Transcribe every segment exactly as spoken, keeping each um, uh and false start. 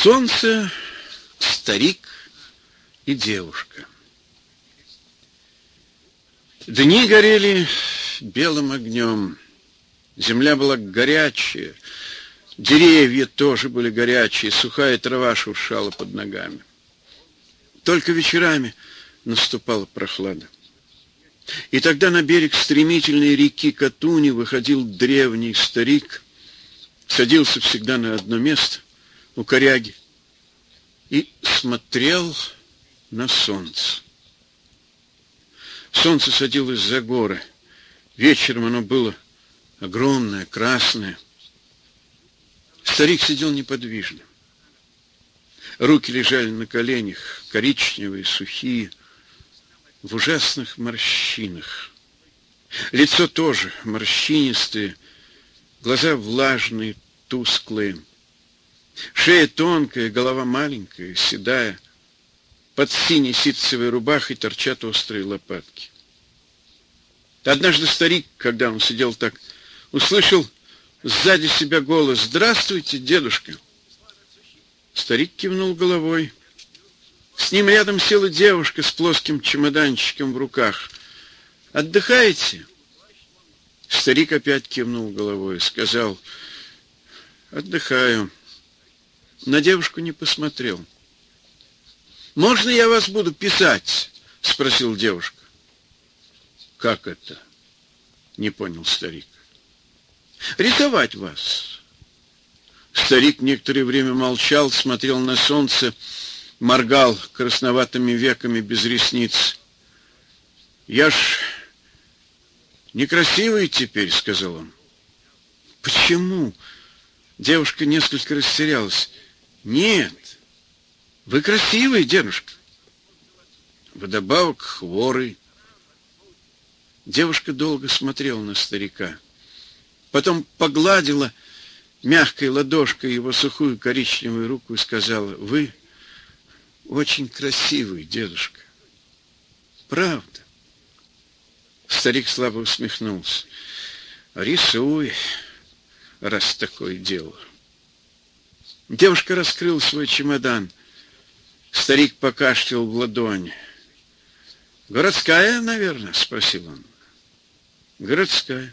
Солнце, старик и девушка. Дни горели белым огнем. Земля была горячая, деревья тоже были горячие, сухая трава шуршала под ногами. Только вечерами наступала прохлада. И тогда на берег стремительной реки Катуни выходил древний старик, садился всегда на одно место у коряги и смотрел на солнце. Солнце садилось за горы. Вечером оно было огромное, красное. Старик сидел неподвижно. Руки лежали на коленях, коричневые, сухие, в ужасных морщинах. Лицо тоже морщинистое, глаза влажные, тусклые. Шея тонкая, голова маленькая, седая. Под синей ситцевой рубахой торчат острые лопатки. Однажды старик, когда он сидел так, услышал сзади себя голос: «Здравствуйте, дедушка!» Старик кивнул головой. С ним рядом села девушка с плоским чемоданчиком в руках. «Отдыхаете?» Старик опять кивнул головой, сказал: «Отдыхаю». На девушку не посмотрел. «Можно я вас буду писать?» — спросил девушка. «Как это?» — не понял старик. «Рисовать вас». Старик некоторое время молчал, смотрел на солнце, моргал красноватыми веками без ресниц. «Я ж некрасивый теперь», — сказал он. «Почему?» Девушка несколько растерялась. «Нет, вы красивый, дедушка. Вдобавок хворый». Девушка долго смотрела на старика. Потом погладила мягкой ладошкой его сухую коричневую руку и сказала: «Вы очень красивый, дедушка. Правда». Старик слабо усмехнулся. «Рисуй, раз такое дело». Девушка раскрыла свой чемодан. Старик покашлял в ладонь. «Городская, наверное?» — спросил он. «Городская».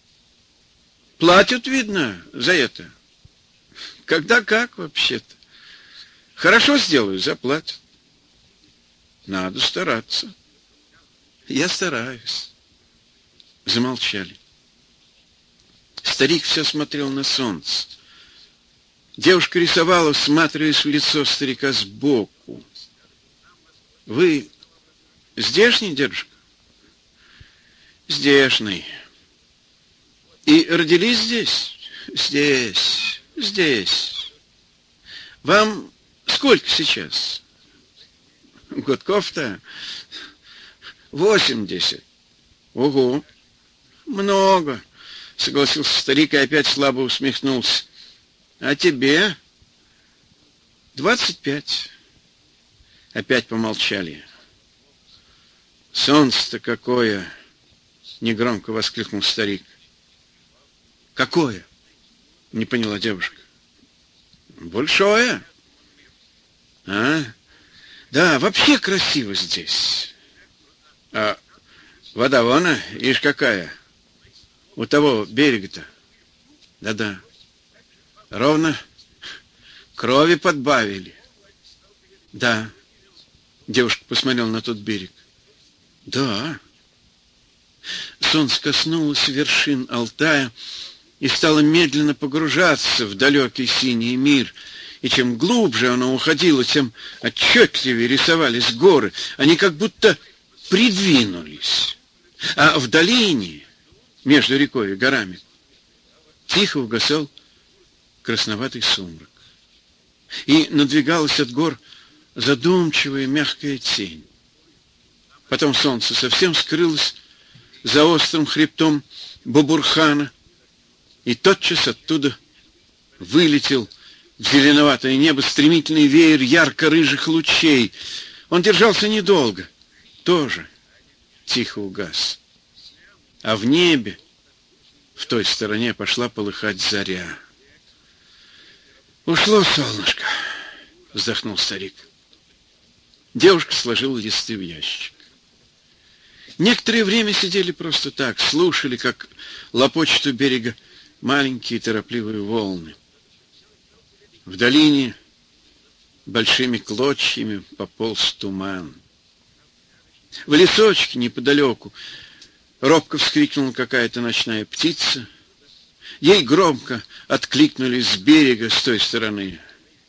«Платят, видно, за это?» «Когда как, вообще-то. Хорошо сделаю, заплатят». «Надо стараться». «Я стараюсь». Замолчали. Старик все смотрел на солнце. Девушка рисовала, всматриваясь в лицо старика сбоку. «Вы здешний, дедушка?» «Здешний». «И родились здесь?» «Здесь, здесь». «Вам сколько сейчас?» «Годков-то восемьдесят». «Ого, много», — согласился старик и опять слабо усмехнулся. «А тебе?» «Двадцать пять». Опять помолчали. «Солнце-то какое!» — негромко воскликнул старик. «Какое?» — не поняла девушка. «Большое». «А? Да, вообще красиво здесь. А вода вон, ишь какая, у того берега-то». «Да-да. Ровно крови подбавили». «Да». Девушка посмотрела на тот берег. «Да». Солнце коснулось вершин Алтая и стало медленно погружаться в далекий синий мир. И чем глубже оно уходило, тем отчетливее рисовались горы. Они как будто придвинулись. А в долине, между рекой и горами, тихо угасал красноватый сумрак. И надвигалась от гор задумчивая мягкая тень. Потом солнце совсем скрылось за острым хребтом Бабурхана, и тотчас оттуда вылетел в зеленоватое небо стремительный веер ярко-рыжих лучей. Он держался недолго, тоже тихо угас. А в небе, в той стороне, пошла полыхать заря. Ушло солнышко, вздохнул старик. Девушка сложила листы в ящик. Некоторое время сидели просто так, слушали, как лопочут у берега маленькие торопливые волны. В долине большими клочьями пополз туман. В лесочке неподалеку робко вскрикнула какая-то ночная птица. Ей громко откликнулись с берега с той стороны.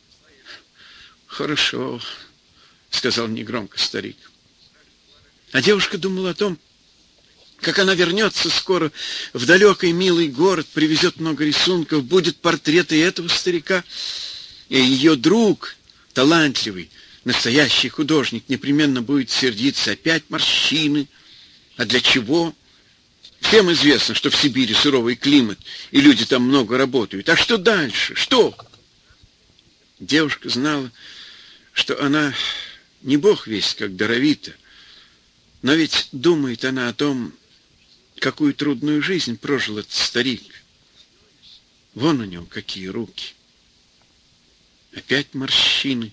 «Хорошо», — сказал негромко старик. А девушка думала о том, как она вернется скоро в далекий милый город, привезет много рисунков, будет портрет и этого старика, и ее друг, талантливый, настоящий художник, непременно будет сердиться. Опять морщины. А для чего? Всем известно, что в Сибири суровый климат, и люди там много работают. А что дальше? Что? Девушка знала, что она не бог весть, как даровита, но ведь думает она о том, какую трудную жизнь прожил этот старик. Вон у него какие руки. Опять морщины.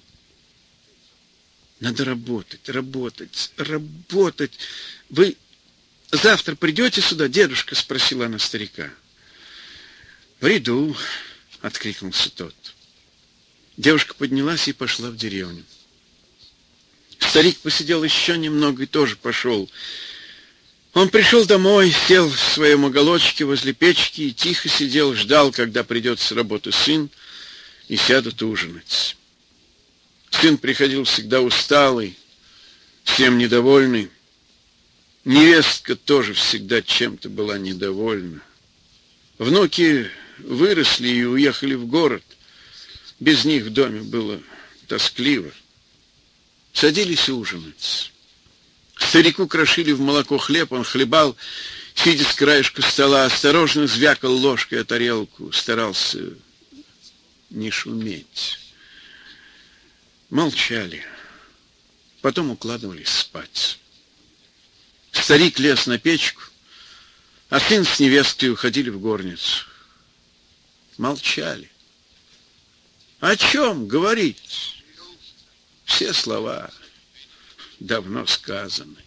Надо работать, работать, работать. Вы завтра придете сюда, дедушка? Спросила она старика. Приду, откликнулся тот. Девушка поднялась и пошла в деревню. Старик посидел еще немного и тоже пошел. Он пришел домой, сел в своем уголочке возле печки и тихо сидел, ждал, когда придет с работы сын и сядут ужинать. Сын приходил всегда усталый, всем недовольный. Невестка тоже всегда чем-то была недовольна. Внуки выросли и уехали в город. Без них в доме было тоскливо. Садились ужинать. Старику крошили в молоко хлеб, он хлебал, сидя с краешку стола, осторожно звякал ложкой о тарелку, старался не шуметь. Молчали. Потом укладывались спать. Старик лез на печку, а сын с невесткой уходили в горницу. Молчали. О чем говорить? Все слова давно сказаны.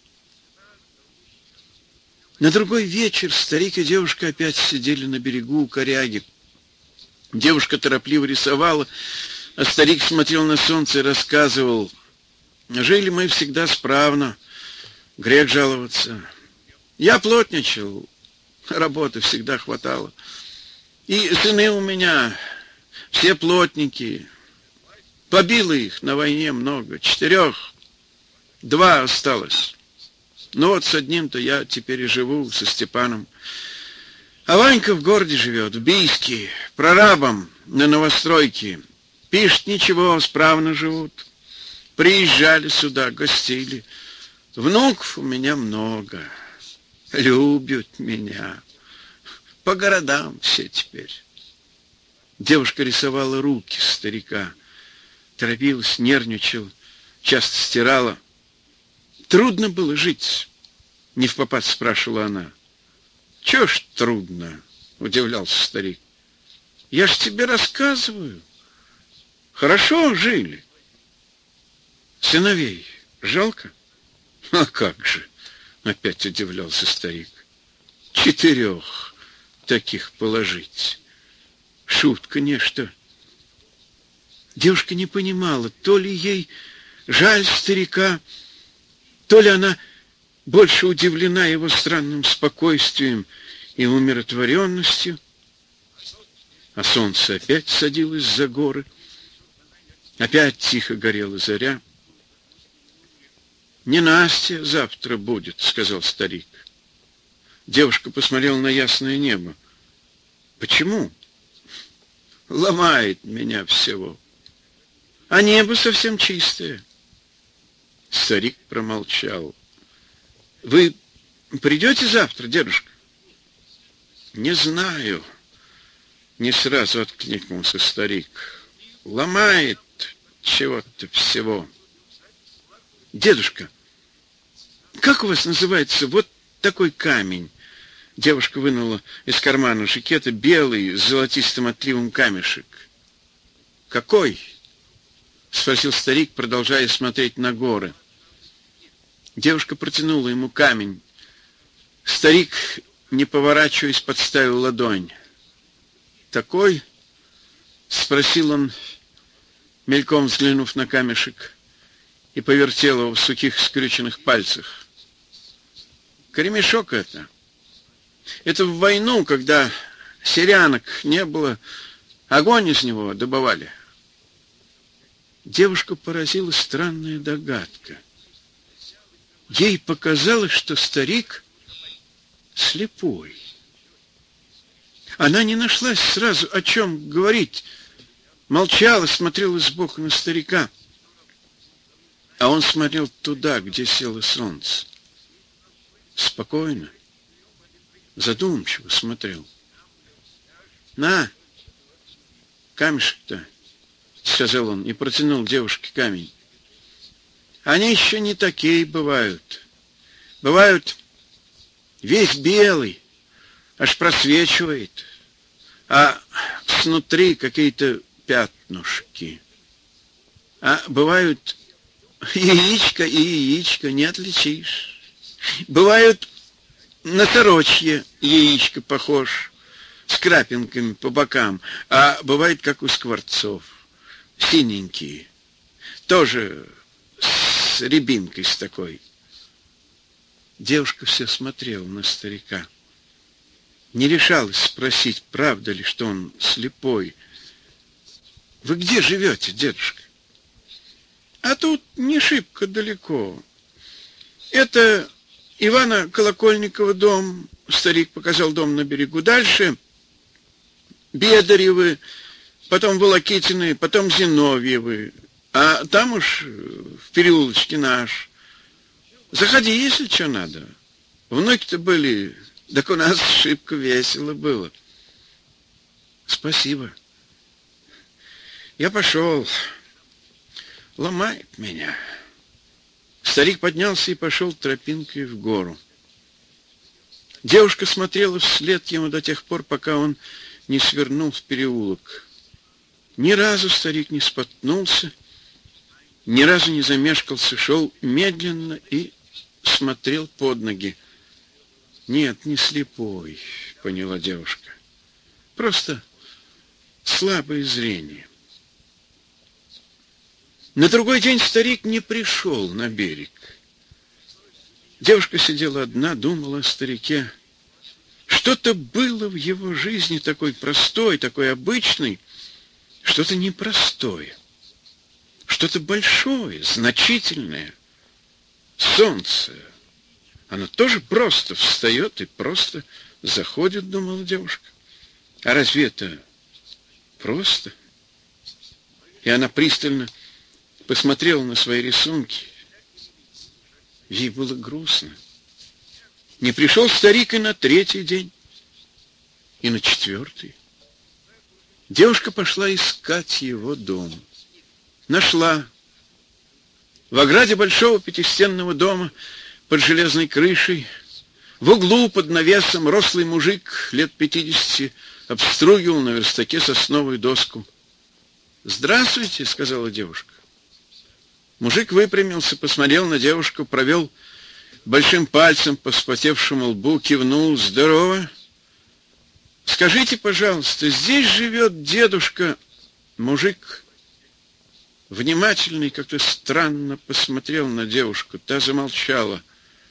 На другой вечер старик и девушка опять сидели на берегу у коряги. Девушка торопливо рисовала, а старик смотрел на солнце и рассказывал: жили мы всегда справно, грех жаловаться. Я плотничал, работы всегда хватало. И сыны у меня все плотники. Побило их на войне много, четырех, два осталось. Ну вот с одним-то я теперь и живу, со Степаном. А Ванька в городе живет, в Бийске, прорабом на новостройке. Пишет, ничего, справно живут. Приезжали сюда, гостили. Внуков у меня много. Любят меня. По городам все теперь. Девушка рисовала руки старика. Торопилась, нервничала, часто стирала. Трудно было жить? Невпопад спрашивала она. Чего ж трудно? Удивлялся старик. Я ж тебе рассказываю. Хорошо жили. Сыновей жалко? А как же? Опять удивлялся старик. Четырех таких положить. Шутка нечто. Девушка не понимала, то ли ей жаль старика, то ли она больше удивлена его странным спокойствием и умиротворенностью. А солнце опять садилось за горы, опять тихо горела заря. «Не Настя завтра будет», — сказал старик. Девушка посмотрела на ясное небо. «Почему?» «Ломает меня всего. А небо совсем чистое». Старик промолчал. «Вы придете завтра, дедушка?» «Не знаю», — не сразу откликнулся старик. «Ломает чего-то всего». «Дедушка, как у вас называется вот такой камень?» Девушка вынула из кармана жакета белый с золотистым отливом камешек. «Какой?» — спросил старик, продолжая смотреть на горы. Девушка протянула ему камень. Старик, не поворачиваясь, подставил ладонь. «Такой?» — спросил он, мельком взглянув на камешек, и повертел его в сухих скрюченных пальцах. «Кремешок это. Это в войну, когда селянок не было, огонь из него добывали». Девушку поразила странная догадка. Ей показалось, что старик слепой. Она не нашлась сразу, о чем говорить. Молчала, смотрела сбоку на старика. А он смотрел туда, где село солнце. Спокойно, задумчиво смотрел. «На, камешек-то», — сказал он и протянул девушке камень. «Они еще не такие бывают. Бывают весь белый, аж просвечивает, а снутри какие-то пятнышки. А бывают яичко и яичко, не отличишь. Бывают на сорочье яичко похож, с крапинками по бокам, а бывает, как у скворцов, синенькие, тоже с рябинкой с такой». Девушка все смотрела на старика. Не решалась спросить, правда ли, что он слепой. «Вы где живете, дедушка?» «А тут не шибко далеко. Это Ивана Колокольникова дом», — старик показал дом на берегу. «Дальше Бедаревы, потом Волокитины, потом Зиновьевы, а там уж в переулочке наш. Заходи, если что надо. Внуки-то были, так у нас шибко весело было». «Спасибо. Я пошел. Ломает меня». Старик поднялся и пошел тропинкой в гору. Девушка смотрела вслед ему до тех пор, пока он не свернул в переулок. Ни разу старик не споткнулся, ни разу не замешкался, шел медленно и смотрел под ноги. «Нет, не слепой», — поняла девушка. «Просто слабое зрение». На другой день старик не пришел на берег. Девушка сидела одна, думала о старике. Что-то было в его жизни такой простой, такой обычный, что-то непростое, что-то большое, значительное. Солнце. Оно тоже просто встает и просто заходит, думала девушка. А разве это просто? И она пристально посмотрела на свои рисунки. Ей было грустно. Не пришел старик и на третий день, и на четвертый. Девушка пошла искать его дом. Нашла. В ограде большого пятистенного дома под железной крышей, в углу под навесом, рослый мужик лет пятидесяти обстругивал на верстаке сосновую доску. «Здравствуйте», — сказала девушка. Мужик выпрямился, посмотрел на девушку, провел большим пальцем по вспотевшему лбу, кивнул. «Здорово. Скажите, пожалуйста, здесь живет дедушка?» Мужик, внимательный, как-то странно посмотрел на девушку. Та замолчала.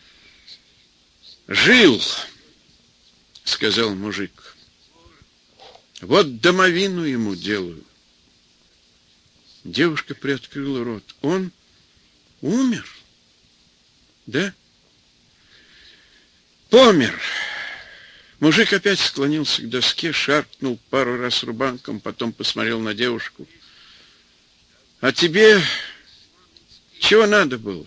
«Жил», — сказал мужик. «Вот домовину ему делаю». Девушка приоткрыла рот. «Он умер?» «Да?» «Помер». Мужик опять склонился к доске, шаркнул пару раз рубанком, потом посмотрел на девушку. «А тебе чего надо было?»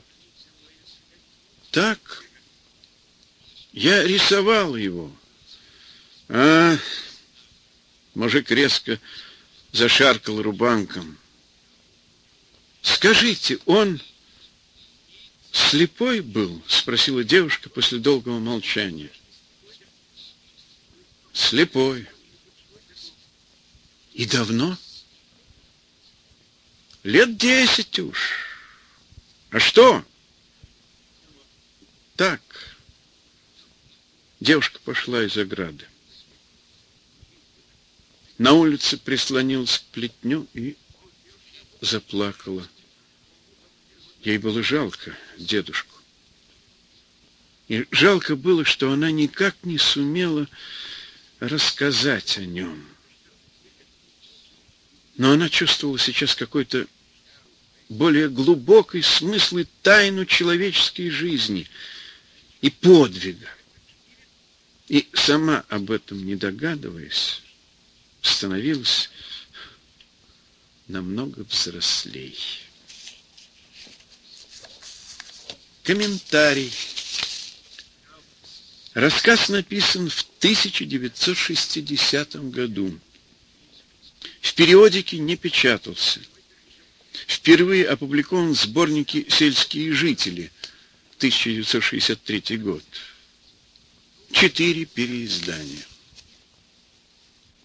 «Так, я рисовал его». «А?» Мужик резко зашаркал рубанком. «Скажите, он слепой был?» — спросила девушка после долгого молчания. «Слепой». «И давно?» Лет десять уж. А что? Так. Девушка пошла из ограды. На улице прислонилась к плетню и заплакала. Ей было жалко дедушку. И жалко было, что она никак не сумела рассказать о нем. Но она чувствовала сейчас какой-то более глубокий смысл и тайну человеческой жизни и подвига. И сама об этом не догадываясь, становилась намного взрослей. Комментарий. Рассказ написан в тысяча девятьсот шестидесятом году. В периодике не печатался. Впервые опубликован в сборнике «Сельские жители», тысяча девятьсот шестьдесят третий год. Четыре переиздания.